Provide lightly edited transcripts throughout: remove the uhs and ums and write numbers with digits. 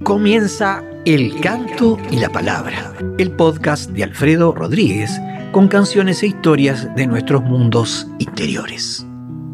Comienza El Canto y la Palabra, el podcast de Alfredo Rodríguez con canciones e historias de nuestros mundos interiores.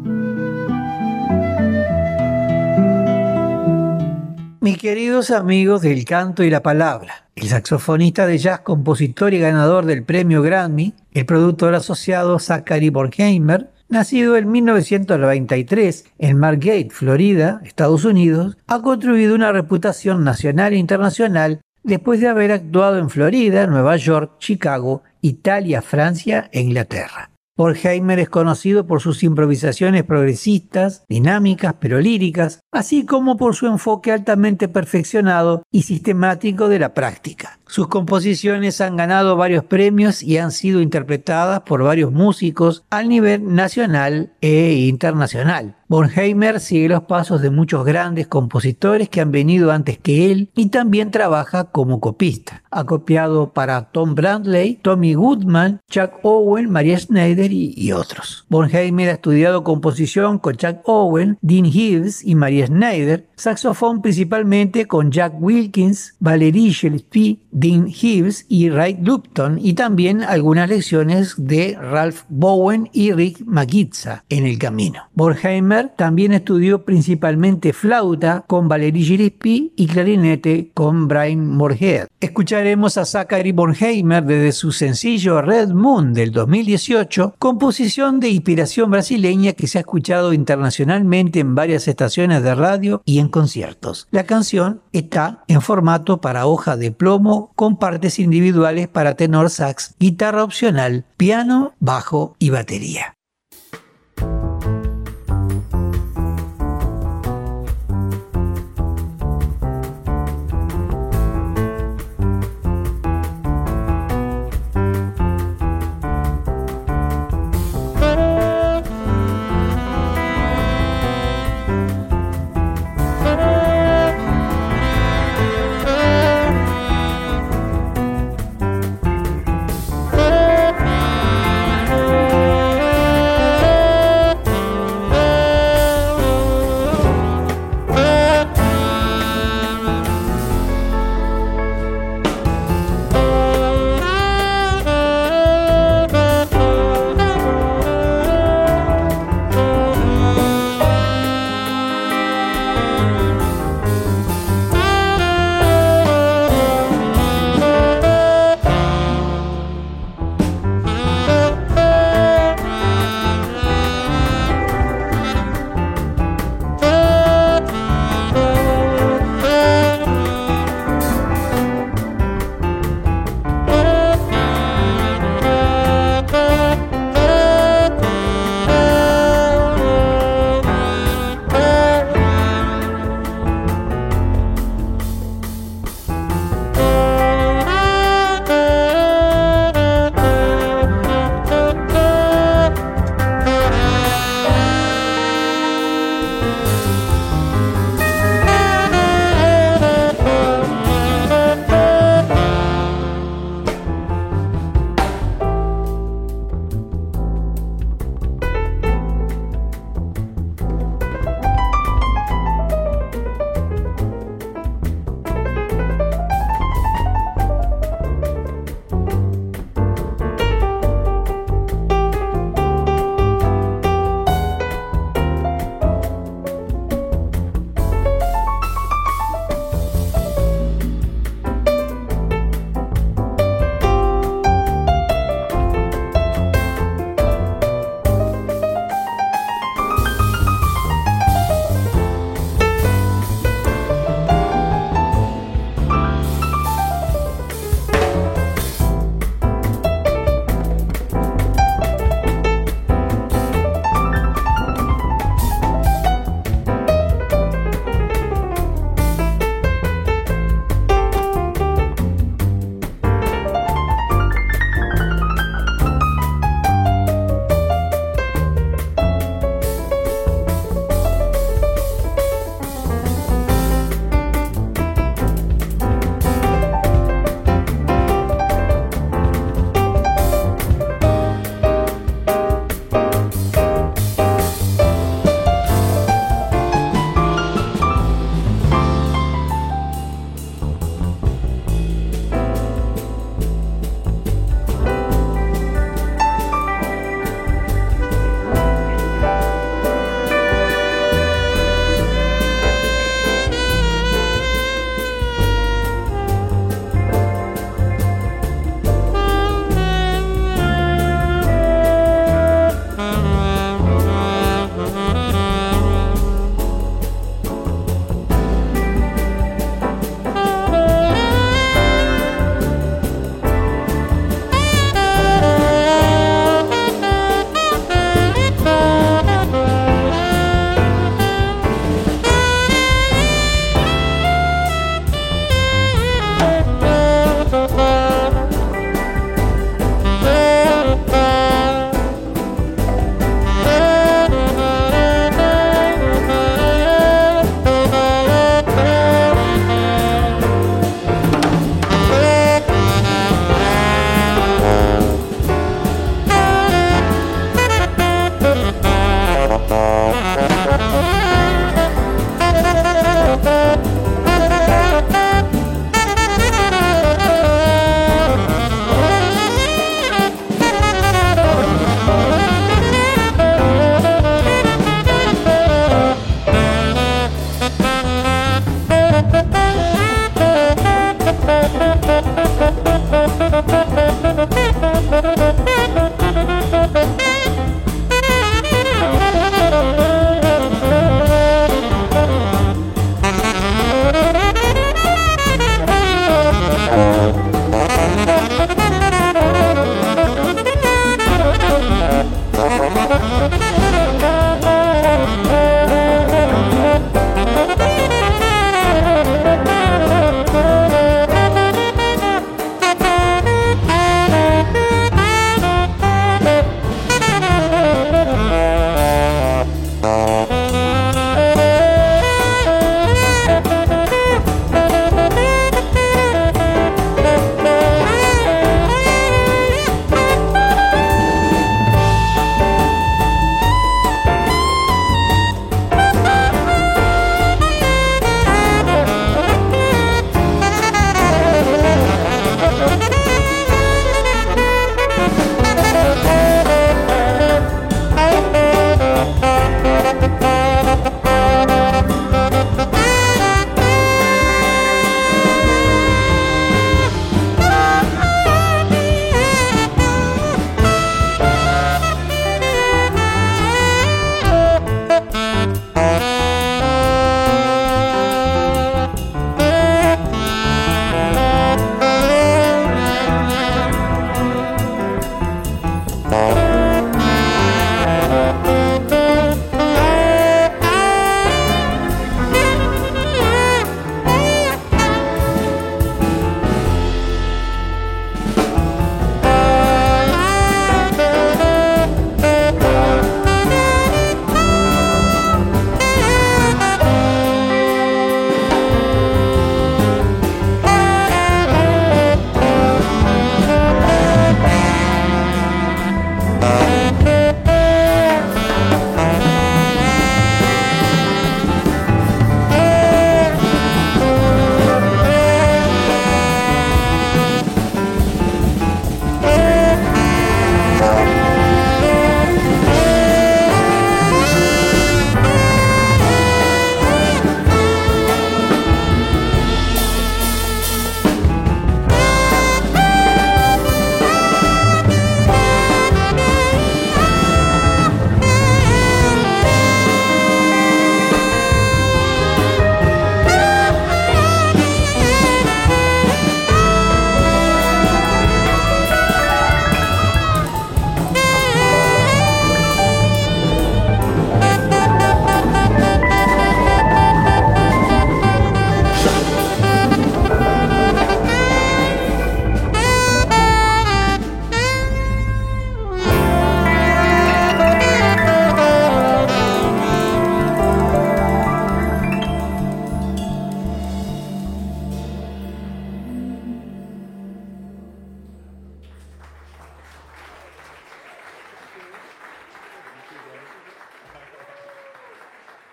Mis queridos amigos del Canto y la Palabra, el saxofonista de jazz, compositor y ganador del premio Grammy, el productor asociado Zachary Bornheimer, nacido en 1993 en Margate, Florida, Estados Unidos, ha construido una reputación nacional e internacional después de haber actuado en Florida, Nueva York, Chicago, Italia, Francia e Inglaterra. Bornheimer es conocido por sus improvisaciones progresistas, dinámicas pero líricas, así como por su enfoque altamente perfeccionado y sistemático de la práctica. Sus composiciones han ganado varios premios y han sido interpretadas por varios músicos a nivel nacional e internacional. Bornheimer sigue los pasos de muchos grandes compositores que han venido antes que él y también trabaja como copista. Ha copiado para Tom Bradley, Tommy Goodman, Chuck Owen, Maria Schneider y otros. Bornheimer ha estudiado composición con Chuck Owen, Dean Hibbs y Maria Schneider, saxofón principalmente con Jack Wilkins, Valerie Gillespie, Dean Hibbs y Ray Lupton, y también algunas lecciones de Ralph Bowen y Rick Magizza en el camino. Bornheimer también estudió principalmente flauta con Valerie Gillespie y clarinete con Brian Moorhead. Escucharemos a Zachary Bornheimer desde su sencillo Red Moon del 2018, composición de inspiración brasileña que se ha escuchado internacionalmente en varias estaciones de radio y en conciertos. La canción está en formato para hoja de plomo con partes individuales para tenor sax, guitarra opcional, piano, bajo y batería.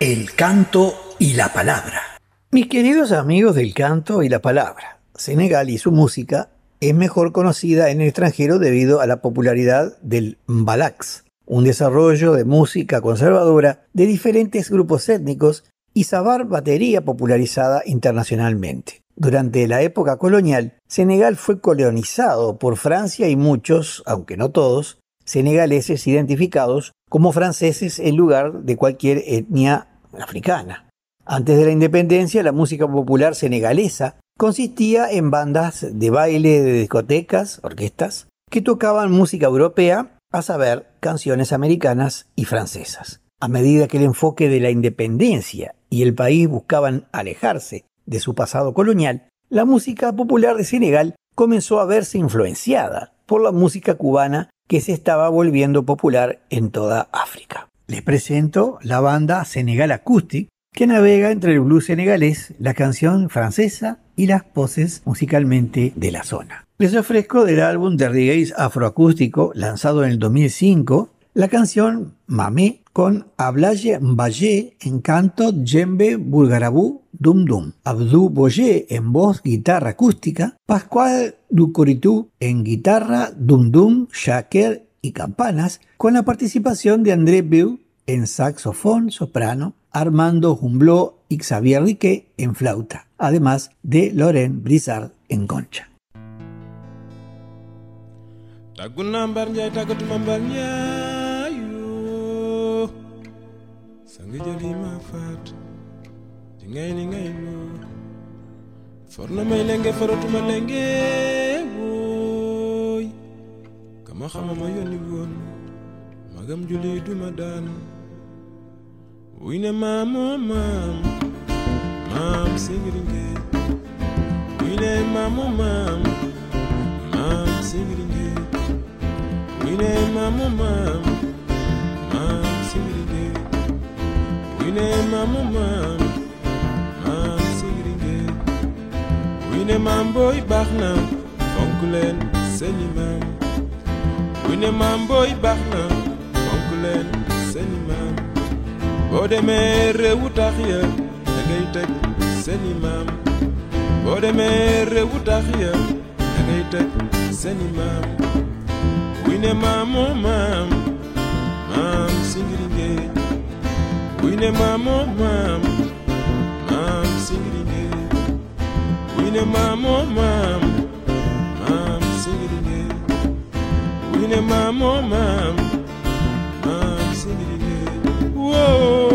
El canto y la palabra. Mis queridos amigos del canto y la palabra, Senegal y su música es mejor conocida en el extranjero debido a la popularidad del mbalax, un desarrollo de música conservadora de diferentes grupos étnicos y sabar batería popularizada internacionalmente. Durante la época colonial, Senegal fue colonizado por Francia y muchos, aunque no todos, senegaleses identificados como franceses en lugar de cualquier etnia africana. Antes de la independencia, la música popular senegalesa consistía en bandas de baile de discotecas, orquestas, que tocaban música europea, a saber, canciones americanas y francesas. A medida que el enfoque de la independencia y el país buscaban alejarse de su pasado colonial, la música popular de Senegal comenzó a verse influenciada por la música cubana que se estaba volviendo popular en toda África. Les presento la banda Senegal Acoustic, que navega entre el blues senegalés, la canción francesa y las poses musicalmente de la zona. Les ofrezco del álbum de reggae afroacústico lanzado en el 2005 la canción Mamé con Ablaye Mbaye en canto, djembe, bulgarabú, dum dum, Abdou Boye en voz, guitarra acústica, Pascual Ducoritu en guitarra, dum dum, shaker y campanas, con la participación de André Bill en saxofón soprano, Armando Humblot y Xavier Riquet en flauta, además de Laurent Brissard en concha. Magam juli duma dan Wine mamo mam Mam singiringe Wine mamo mam Mam singiringe Wine mamo mam Mam singiringe Wine mamo mam Mam singiringe Wine mam boy baxna fonkulen seni mam Wine mam boy baxna fonkulen seni mam Bode mere wutakhya dagay tek seni mam Bode mere wutakhya dagay tek seni mam Wine mamo mam Mam singiringe Wine mamo mam Mam singiringe Wine mamo mam Mam singiringe Wine mamo mam Mam singiringe Whoa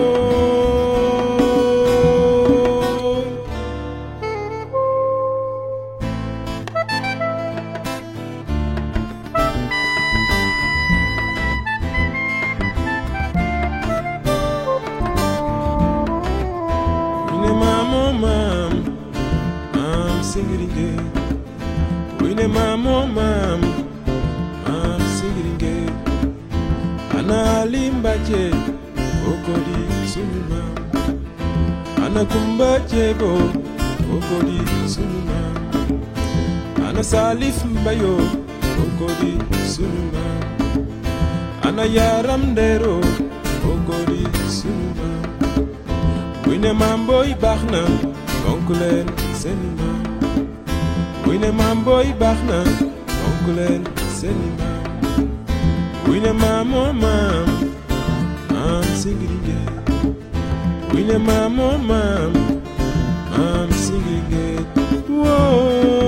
Wine mamo mam Mam singiringe Wine mamo mam Mam singiringe Ana limbache Okodi sunuma Ana kumbache bo Okodi sunuma Ana salif mbayo Okodi sunuma Ana yaram dero Okodi sunuma Wine mamboy baxna onkulen senima Wine mamboy baxna onkulen senima Wine mamo mam Mam singiringe Wine mamo mam Mam singiringe Whoa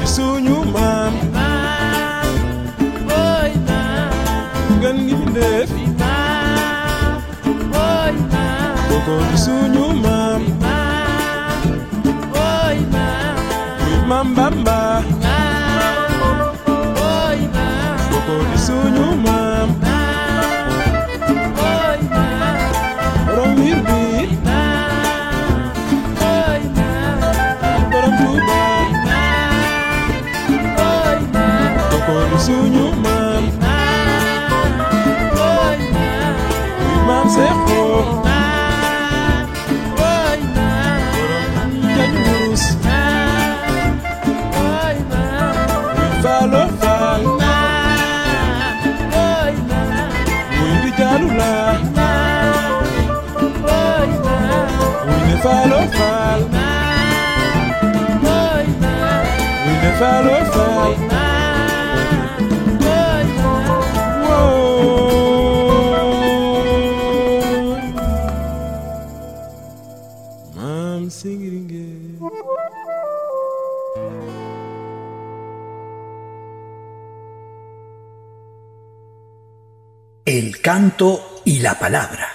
di suñu maam gën gi mbindéef koko di suñu maam muy Maam Bamba koko di suñu maam borom wir bi borom Tuuba koko di suñu maam muy Maam Seexu borom Jañuus muy Faalo Faal muy Rijaalu Laa muy ne Faalo Faal muy ne Faalo Faal Maam Singiringe. El canto y la palabra.